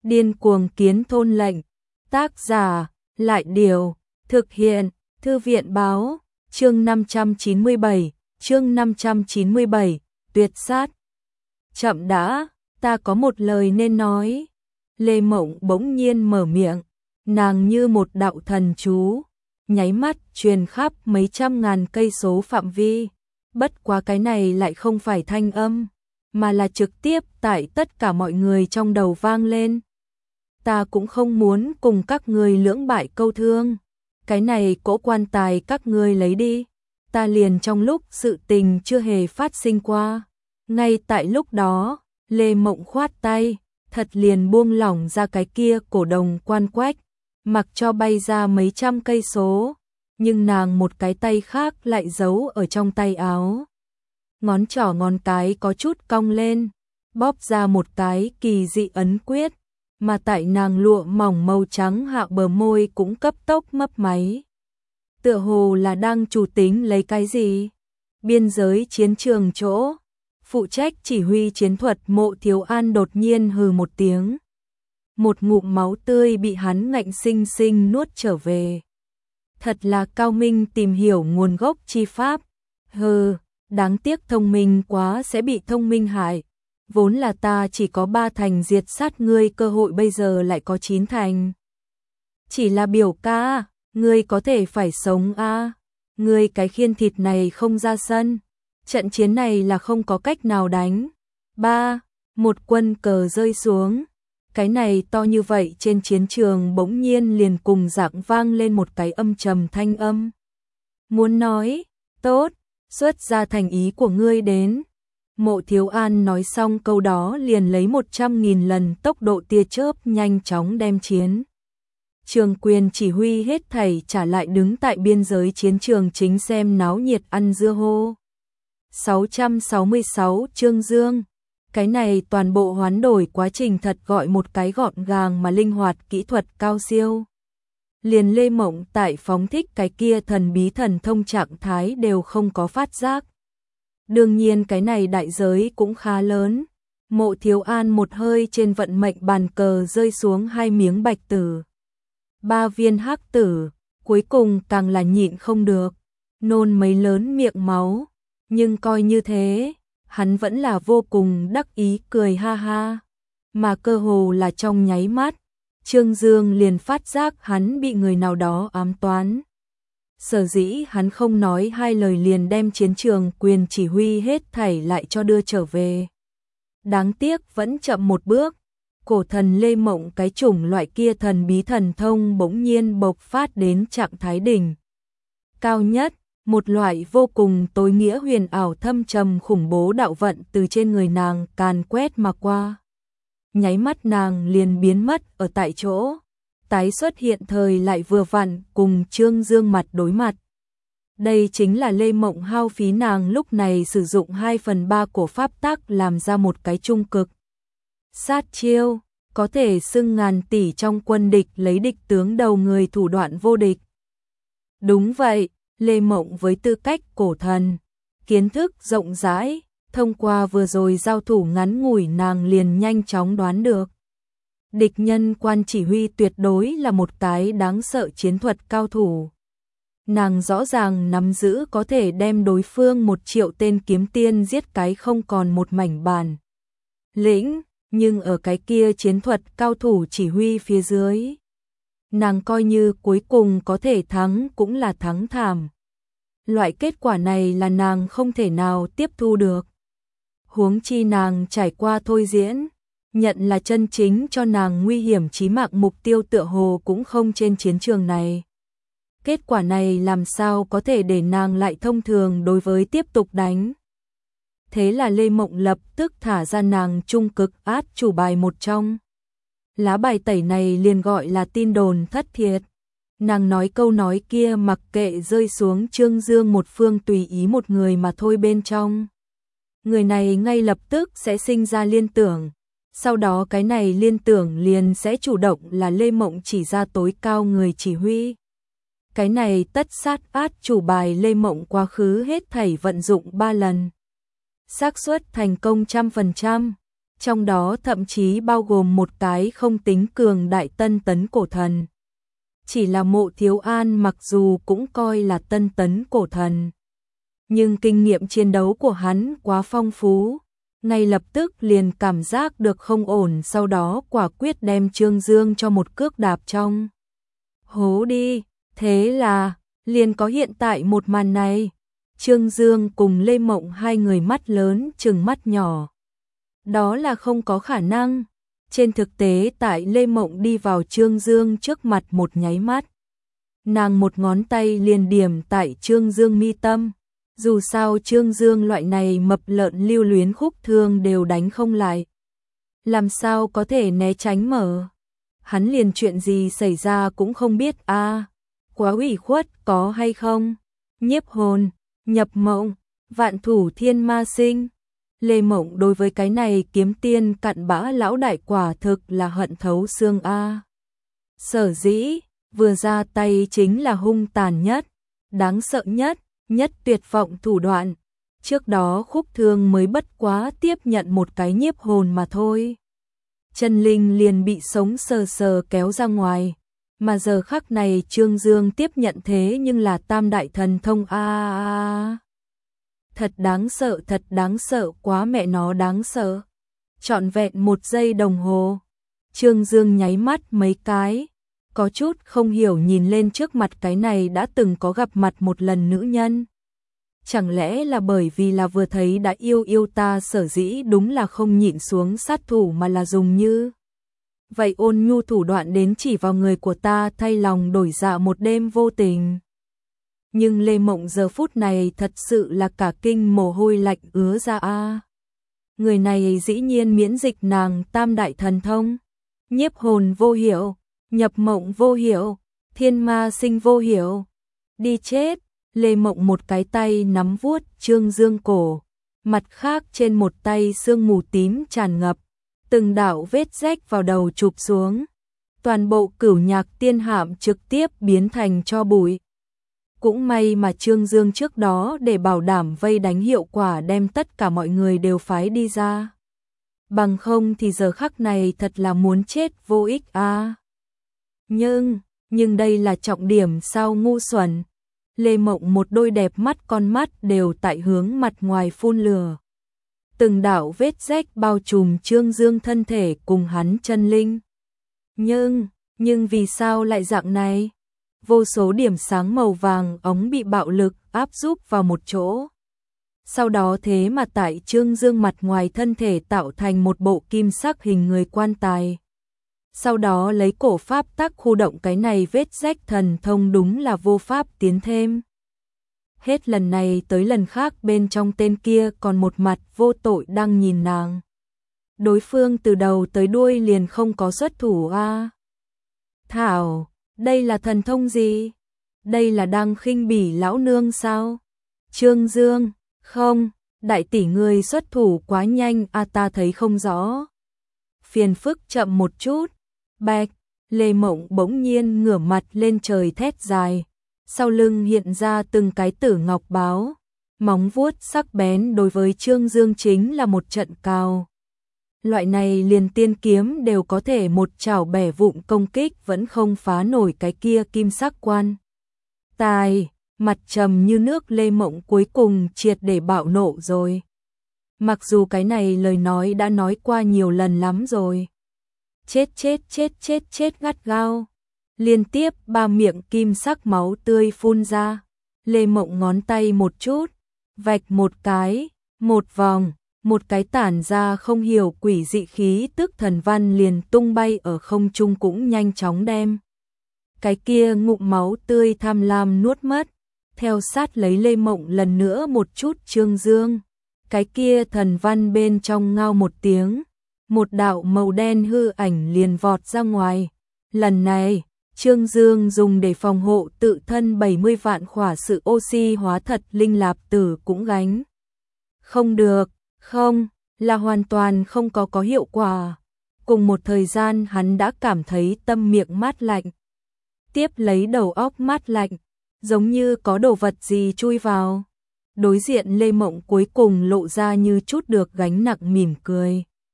Điên cuồng kiến thôn lệnh. Tác giả, Lại Điều. Thực hiện, Thư viện Báo. Chương 597, tuyệt sát. Chậm đã, ta có một lời nên nói. Lê Mộng bỗng nhiên mở miệng, nàng như một đạo thần chú, nháy mắt truyền khắp mấy trăm ngàn cây số phạm vi. Bất quá cái này lại không phải thanh âm, mà là trực tiếp tại tất cả mọi người trong đầu vang lên. Ta cũng không muốn cùng các ngươi lưỡng bại câu thương. Cái này cỗ quan tài các ngươi lấy đi. Ta liền trong lúc sự tình chưa hề phát sinh qua. Ngay tại lúc đó, Lê Mộng khoát tay, thật liền buông lỏng ra cái kia cổ đồng quan quách, mặc cho bay ra mấy trăm cây số, nhưng nàng một cái tay khác lại giấu ở trong tay áo. Ngón trỏ ngón cái có chút cong lên, bóp ra một cái kỳ dị ấn quyết, mà tại nàng lụa mỏng màu trắng hạ bờ môi cũng cấp tốc mấp máy. Tựa hồ là đang chủ tính lấy cái gì? Biên giới chiến trường chỗ, phụ trách chỉ huy chiến thuật Mộ Thiếu An đột nhiên hừ một tiếng. Một ngụm máu tươi bị hắn ngạnh sinh sinh nuốt trở về. Thật là cao minh tìm hiểu nguồn gốc chi pháp. Hừ, đáng tiếc thông minh quá sẽ bị thông minh hại. Vốn là ta chỉ có 3 thành diệt sát ngươi, cơ hội bây giờ lại có 9 thành. Chỉ là biểu ca, ngươi có thể phải sống a. Ngươi cái khiên thịt này không ra sân. Trận chiến này là không có cách nào đánh. Một quân cờ rơi xuống. Cái này to như vậy trên chiến trường bỗng nhiên liền cùng dạng vang lên một cái âm trầm thanh âm. Muốn nói, tốt, xuất ra thành ý của ngươi đến. Mộ Thiếu An nói xong câu đó liền lấy 100.000 lần tốc độ tia chớp nhanh chóng đem chiến trường quyền chỉ huy hết thảy trả lại, đứng tại biên giới chiến trường chính xem náo nhiệt ăn dưa hô. 666 Trương Dương. Cái này toàn bộ hoán đổi quá trình thật gọi một cái gọn gàng mà linh hoạt, kỹ thuật cao siêu. Liền Lê Mộng tại phóng thích cái kia thần bí thần thông trạng thái đều không có phát giác. Đương nhiên cái này đại giới cũng khá lớn. Mộ Thiếu An một hơi trên vận mệnh bàn cờ rơi xuống 2 miếng bạch tử, 3 viên hắc tử, cuối cùng càng là nhịn không được, nôn mấy lớn miệng máu. Nhưng coi như thế, hắn vẫn là vô cùng đắc ý cười ha ha. Mà cơ hồ là trong nháy mắt, Trương Dương liền phát giác hắn bị người nào đó ám toán. Sở dĩ hắn không nói 2 lời liền đem chiến trường quyền chỉ huy hết thảy lại cho đưa trở về. Đáng tiếc vẫn chậm một bước, cổ thần Lê Mộng cái chủng loại kia thần bí thần thông bỗng nhiên bộc phát đến trạng thái đỉnh cao nhất, một loại vô cùng tối nghĩa huyền ảo thâm trầm khủng bố đạo vận từ trên người nàng càn quét mà qua. Nháy mắt nàng liền biến mất ở tại chỗ, tái xuất hiện thời lại vừa vặn cùng Trương Dương mặt đối mặt. Đây chính là Lê Mộng hao phí nàng lúc này sử dụng 2/3 của pháp tắc làm ra một cái trung cực sát chiêu, có thể xưng ngàn tỷ trong quân địch lấy địch tướng đầu người thủ đoạn vô địch. Đúng vậy, Lê Mộng với tư cách cổ thần, kiến thức rộng rãi, thông qua vừa rồi giao thủ ngắn ngủi nàng liền nhanh chóng đoán được. Địch nhân quan chỉ huy tuyệt đối là một cái đáng sợ chiến thuật cao thủ. Nàng rõ ràng nắm giữ có thể đem đối phương 1 triệu tên kiếm tiên giết cái không còn một mảnh bản lĩnh, nhưng ở cái kia chiến thuật cao thủ chỉ huy phía dưới, nàng coi như cuối cùng có thể thắng cũng là thắng thảm. Loại kết quả này là nàng không thể nào tiếp thu được. Huống chi nàng trải qua thôi diễn, nhận là chân chính cho nàng nguy hiểm chí mạng mục tiêu tựa hồ cũng không trên chiến trường này. Kết quả này làm sao có thể để nàng lại thông thường đối với tiếp tục đánh. Thế là Lê Mộng lập tức thả ra nàng trung cực át chủ bài một trong. Lá bài tẩy này liền gọi là tin đồn thất thiệt. Nàng nói câu nói kia mặc kệ rơi xuống Trương Dương một phương tùy ý một người mà thôi bên trong. Người này ngay lập tức sẽ sinh ra liên tưởng. Sau đó cái này liên tưởng liền sẽ chủ động là Lê Mộng chỉ ra tối cao người chỉ huy. Cái này tất sát át chủ bài Lê Mộng quá khứ hết thảy vận dụng 3 lần. Xác suất thành công 100%. trong đó thậm chí bao gồm một cái không tính cường đại tân tấn cổ thần. Chỉ là Mộ Thiếu An mặc dù cũng coi là tân tấn cổ thần, nhưng kinh nghiệm chiến đấu của hắn quá phong phú, ngay lập tức liền cảm giác được không ổn, sau đó quả quyết đem Trương Dương cho một cước đạp trong hố đi. Thế là liền có hiện tại một màn này. Trương Dương cùng Lê Mộng hai người mắt lớn trừng mắt nhỏ. Đó là không có khả năng. Trên thực tế tại Lê Mộng đi vào Trương Dương trước mặt một nháy mắt, nàng một ngón tay liền điểm tại Trương Dương mi tâm. Dù sao Trương Dương loại này mập lợn lưu luyến khúc thương đều đánh không lại, làm sao có thể né tránh mở. Hắn liền chuyện gì xảy ra cũng không biết a. Quá ủy khuất có hay không? Nhiếp hồn, nhập mộng, vạn thủ thiên ma sinh. Lê Mộng đối với cái này kiếm tiên cặn bã lão đại quả thực là hận thấu xương a. Sở dĩ vừa ra tay chính là hung tàn nhất, đáng sợ nhất, nhất tuyệt vọng thủ đoạn. Trước đó khúc thương mới bất quá tiếp nhận một cái nhiếp hồn mà thôi, chân linh liền bị sống sờ sờ kéo ra ngoài. Mà giờ khắc này Trương Dương tiếp nhận thế nhưng là tam đại thần thông a. Thật đáng sợ, quá mẹ nó đáng sợ. Trọn vẹn 1 giây đồng hồ, Trương Dương nháy mắt mấy cái, có chút không hiểu nhìn lên trước mặt cái này đã từng có gặp mặt một lần nữ nhân. Chẳng lẽ là bởi vì là vừa thấy đã yêu ta sở dĩ đúng là không nhịn xuống sát thủ mà là dùng như vậy ôn nhu thủ đoạn đến chỉ vào người của ta thay lòng đổi dạ một đêm vô tình. Nhưng Lê Mộng giờ phút này thật sự là cả kinh mồ hôi lạnh ứa ra a. Người này dĩ nhiên miễn dịch nàng tam đại thần thông, nhiếp hồn vô hiệu, nhập mộng vô hiệu, thiên ma sinh vô hiệu. Đi chết. Lê Mộng một cái tay nắm vuốt Trương Dương cổ, mặt khác trên một tay sương mù tím tràn ngập, từng đạo vết rách vào đầu chụp xuống. Toàn bộ Cửu Nhạc Tiên Hạm trực tiếp biến thành tro bụi. Cũng may mà Trương Dương trước đó để bảo đảm vây đánh hiệu quả đem tất cả mọi người đều phái đi ra. Bằng không thì giờ khắc này thật là muốn chết vô ích a. Nhưng đây là trọng điểm sao ngu xuẩn. Lê Mộng một đôi đẹp mắt con mắt đều tại hướng mặt ngoài phun lửa. Từng đạo vết rách bao trùm Trương Dương thân thể cùng hắn chân linh. Nhưng vì sao lại dạng này? Vô số điểm sáng màu vàng ống bị bạo lực áp giúp vào một chỗ. Sau đó thế mà tại Trương Dương mặt ngoài thân thể tạo thành một bộ kim sắc hình người quan tài. Sau đó lấy cổ pháp tắc khu động cái này vết rách thần thông đúng là vô pháp tiến thêm. Hết lần này tới lần khác bên trong tên kia còn một mặt vô tội đang nhìn nàng. Đối phương từ đầu tới đuôi liền không có xuất thủ a. Thảo, đây là thần thông gì? Đây là đang khinh bỉ lão nương sao? Trương Dương, không, đại tỷ người xuất thủ quá nhanh a, ta thấy không rõ. Phiền phức chậm một chút. Bạch, Lê Mộng bỗng nhiên ngửa mặt lên trời thét dài, sau lưng hiện ra từng cái tử ngọc báo, móng vuốt sắc bén đối với Trương Dương chính là một trận cào. Loại này liền tiên kiếm đều có thể một chảo bẻ vụn công kích vẫn không phá nổi cái kia kim sắc quan tài. Mặt trầm như nước Lê Mộng cuối cùng triệt để bạo nộ rồi. Mặc dù cái này lời nói đã nói qua nhiều lần lắm rồi. Chết gắt gao. Liên tiếp 3 miệng kim sắc máu tươi phun ra. Lê Mộng ngón tay một chút, vạch một cái, một vòng, một cái tản ra không hiểu quỷ dị khí tức thần văn liền tung bay ở không trung cũng nhanh chóng đem. Cái kia ngụm máu tươi tham lam nuốt mất, theo sát lấy Lê Mộng lần nữa một chút Trương Dương. Cái kia thần văn bên trong ngao một tiếng. Một đạo màu đen hư ảnh liền vọt ra ngoài. Lần này, Trương Dương dùng để phòng hộ tự thân 70 vạn khỏa sự oxy hóa thật linh lạp tử cũng gánh. Không được, không, là hoàn toàn không có hiệu quả. Cùng một thời gian hắn đã cảm thấy tâm miệng mát lạnh. Tiếp lấy đầu óc mát lạnh, giống như có đồ vật gì chui vào. Đối diện Lê Mộng cuối cùng lộ ra như chút được gánh nặng mỉm cười.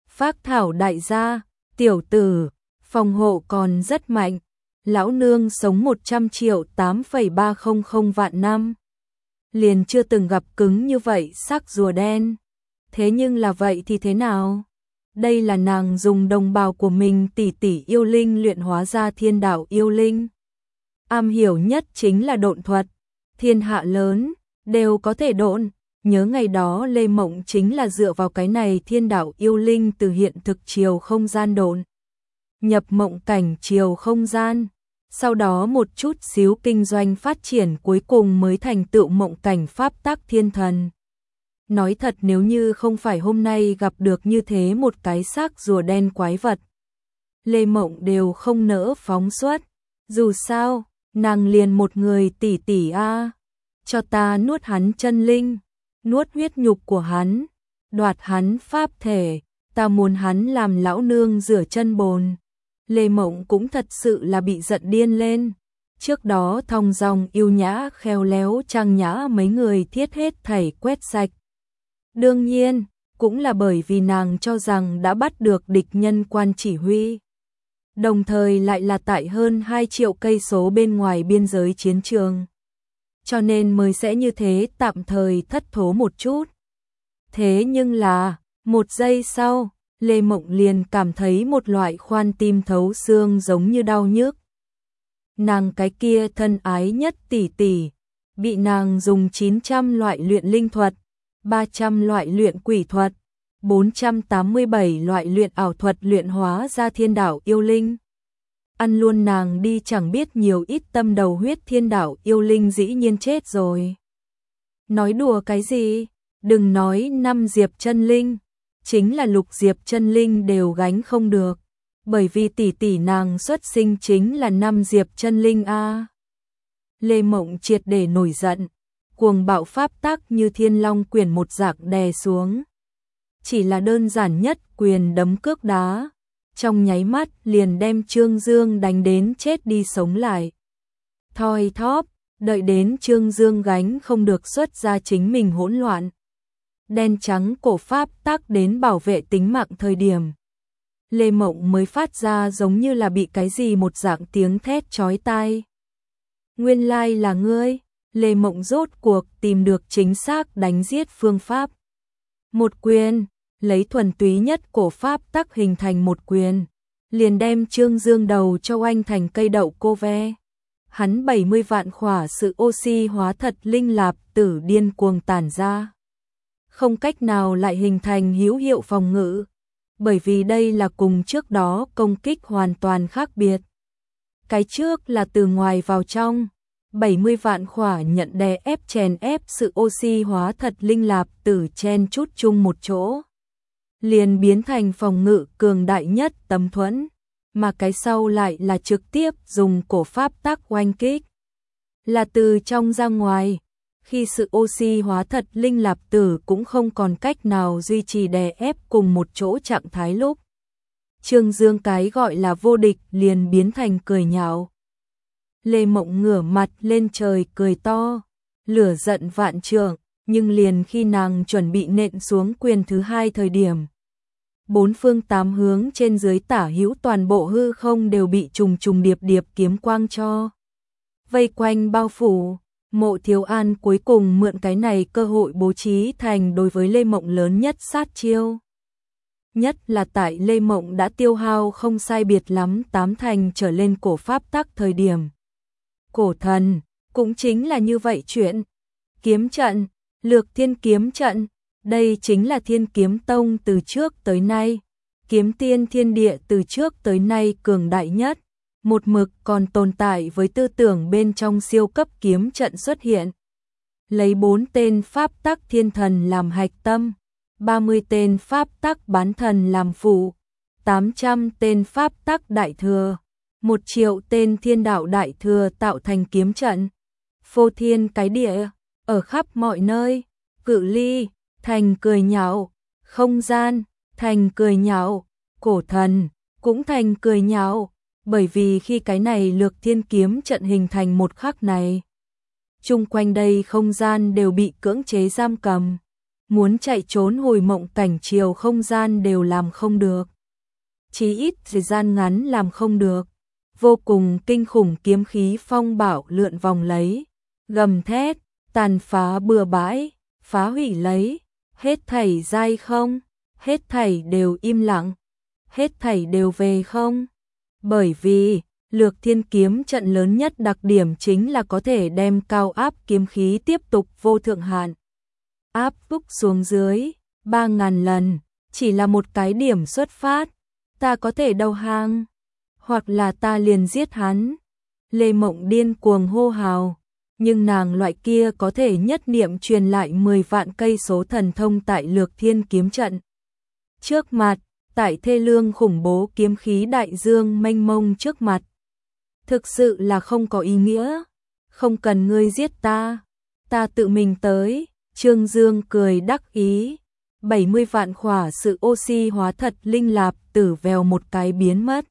Phác Thảo đại gia, tiểu tử, phòng hộ còn rất mạnh. Lão nương sống 100 triệu 8,300 vạn năm. Liền chưa từng gặp cứng như vậy xác rùa đen. Thế nhưng là vậy thì thế nào? Đây là nàng dùng đồng bào của mình tỷ tỷ yêu linh luyện hóa ra thiên đạo yêu linh. Am hiểu nhất chính là độn thuật. Thiên hạ lớn, đều có thể độn. Nhớ ngày đó Lê Mộng chính là dựa vào cái này thiên đạo yêu linh từ hiện thực chiều không gian độn. Nhập mộng cảnh chiều không gian. Sau đó một chút xíu kinh doanh phát triển cuối cùng mới thành tựu mộng cảnh pháp tắc thiên thần. Nói thật nếu như không phải hôm nay gặp được như thế một cái xác rùa đen quái vật, Lê Mộng đều không nỡ phóng xuất. Dù sao, nàng liền một người tỷ tỷ a, cho ta nuốt hắn chân linh, nuốt huyết nhục của hắn, đoạt hắn pháp thể, ta muốn hắn làm lão nương rửa chân bồn. Lê Mộng cũng thật sự là bị giận điên lên. Trước đó thong dong yêu nhã khéo léo trang nhã mấy người thiết hết thảy quét sạch. Đương nhiên, cũng là bởi vì nàng cho rằng đã bắt được địch nhân quan chỉ huy. Đồng thời lại là tại hơn 2 triệu cây số bên ngoài biên giới chiến trường. Cho nên mới sẽ như thế tạm thời thất thố một chút. Thế nhưng là, một giây sau, Lê Mộng liền cảm thấy một loại khoan tim thấu xương giống như đau nhức. Nàng cái kia thân ái nhất tỷ tỷ, bị nàng dùng 900 loại luyện linh thuật, 300 loại luyện quỷ thuật, 487 loại luyện ảo thuật luyện hóa ra thiên đạo yêu linh. Ăn luôn nàng đi chẳng biết nhiều ít tâm đầu huyết thiên đạo yêu linh dĩ nhiên chết rồi. Nói đùa cái gì? Đừng nói 5 diệp chân linh, chính là lục diệp chân linh đều gánh không được. Bởi vì tỷ tỷ nàng xuất sinh chính là 5 diệp chân linh a. Lê Mộng triệt để nổi giận, cuồng bạo pháp tắc như thiên long quyền một dạng đè xuống. Chỉ là đơn giản nhất quyền đấm cước đá, trong nháy mắt liền đem Trương Dương đánh đến chết đi sống lại. Thoi thóp, đợi đến Trương Dương gánh không được xuất ra chính mình hỗn loạn. Đen trắng cổ pháp tắc đến bảo vệ tính mạng thời điểm. Lê Mộng mới phát ra giống như là bị cái gì một dạng tiếng thét chói tai. Nguyên lai là ngươi. Lê Mộng rốt cuộc tìm được chính xác đánh giết phương pháp. Một quyền, lấy thuần túy nhất cổ pháp tắc hình thành một quyền, liền đem Trương Dương đầu cho oanh thành cây đậu cô ve. Hắn 70 vạn khỏa sự oxy hóa thật linh lạp tử điên cuồng tản ra. Không cách nào lại hình thành hữu hiệu phòng ngự, bởi vì đây là cùng trước đó công kích hoàn toàn khác biệt. Cái trước là từ ngoài vào trong, 70 vạn khỏa nhận đè ép chèn ép sự oxy hóa thật linh lạp tử chen chút chung một chỗ, liền biến thành phòng ngự cường đại nhất tấm thuẫn, mà cái sau lại là trực tiếp dùng cổ pháp tắc oanh kích, là từ trong ra ngoài. Khi sự oxy hóa thật linh lạp tử cũng không còn cách nào duy trì đè ép cùng một chỗ trạng thái lúc, Trương Dương cái gọi là vô địch liền biến thành cười nhạo. Lê Mộng ngửa mặt lên trời cười to, lửa giận vạn trượng, nhưng liền khi nàng chuẩn bị nện xuống quyền thứ hai thời điểm, bốn phương tám hướng trên dưới tả hữu toàn bộ hư không đều bị trùng trùng điệp điệp kiếm quang cho vây quanh bao phủ. Mộ Thiếu An cuối cùng mượn cái này cơ hội bố trí thành đối với Lê Mộng lớn nhất sát chiêu. Nhất là tại Lê Mộng đã tiêu hao không sai biệt lắm 8 thành trở lên cổ pháp tắc thời điểm. Cổ thần, cũng chính là như vậy chuyện. Kiếm trận, Lược Thiên kiếm trận, đây chính là Thiên Kiếm Tông từ trước tới nay, kiếm tiên thiên địa từ trước tới nay cường đại nhất, một mực còn tồn tại với tư tưởng bên trong siêu cấp kiếm trận xuất hiện. Lấy 4 tên pháp tắc thiên thần làm hạch tâm, 30 tên pháp tắc bán thần làm phụ, 800 tên pháp tắc đại thừa, 1 triệu tên thiên đạo đại thừa tạo thành kiếm trận. Phô thiên cái địa, ở khắp mọi nơi, cự ly, thành cười nhạo, không gian, thành cười nhạo, cổ thần, cũng thành cười nhạo, bởi vì khi cái này Lược Thiên kiếm trận hình thành một khắc này, chung quanh đây không gian đều bị cưỡng chế giam cầm. muốn chạy trốn hồi mộng cảnh chiều không gian đều làm không được. Chí ít thời gian ngắn làm không được. Vô cùng kinh khủng kiếm khí phong bạo lượn vòng lấy, gầm thét, tàn phá bừa bãi, phá hủy lấy, hết thảy dai không, hết thảy đều im lặng, hết thảy đều về không. Bởi vì, Lược Thiên kiếm trận lớn nhất đặc điểm chính là có thể đem cao áp kiếm khí tiếp tục vô thượng hạn. Áp bức xuống dưới, 3.000 lần, chỉ là một cái điểm xuất phát, ta có thể đầu hàng, hoặc là ta liền giết hắn. Lê Mộng điên cuồng hô hào, nhưng nàng loại kia có thể nhất niệm truyền lại 10 vạn cây số thần thông tại Lược Thiên kiếm trận. Trước mặt, tại thê lương khủng bố kiếm khí đại dương mênh mông trước mặt. Thực sự là không có ý nghĩa, không cần ngươi giết ta tự mình tới. Trương Dương cười đắc ý, 70 vạn khỏa sự oxy hóa thật linh lạp tử vèo một cái biến mất.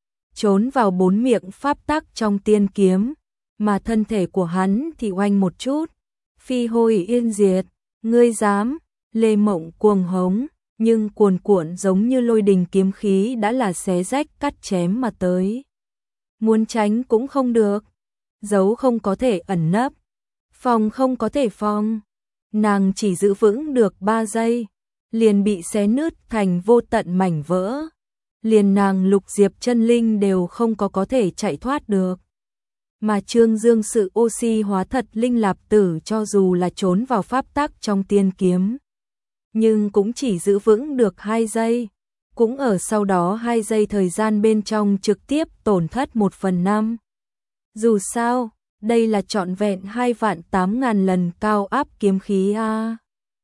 Trốn vào 4 miệng pháp tắc trong tiên kiếm, mà thân thể của hắn thì oanh một chút, phi hôi yên diệt, ngươi dám. Lê Mộng cuồng hống, nhưng cuồn cuộn giống như lôi đình kiếm khí đã là xé rách cắt chém mà tới. Muốn tránh cũng không được, giấu không có thể ẩn nấp, phòng không có thể phòng. Nàng chỉ giữ vững được 3 giây, liền bị xé nứt thành vô tận mảnh vỡ. Liền nàng Lục Diệp chân linh đều không có thể chạy thoát được. Mà Trương Dương sự oxy hóa thật linh lạp tử cho dù là trốn vào pháp tắc trong tiên kiếm, nhưng cũng chỉ giữ vững được 2 giây, cũng ở sau đó 2 giây thời gian bên trong trực tiếp tổn thất 1/5. Dù sao, đây là trọn vẹn 2.800.000 lần cao áp kiếm khí a.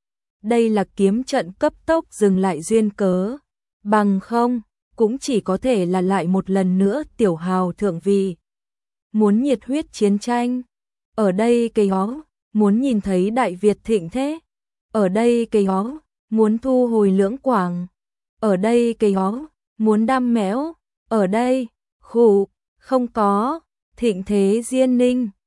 Đây là kiếm trận cấp tốc dừng lại duyên cớ, bằng không, cũng chỉ có thể là lại một lần nữa tiểu hào thượng vị. Muốn nhiệt huyết chiến tranh, ở đây cây ó, muốn nhìn thấy Đại Việt thịnh thế, ở đây cây ó, muốn thu hồi Lưỡng Quảng, ở đây cây ó, muốn đam méo, ở đây, khụ, không có, thịnh thế Diên Ninh.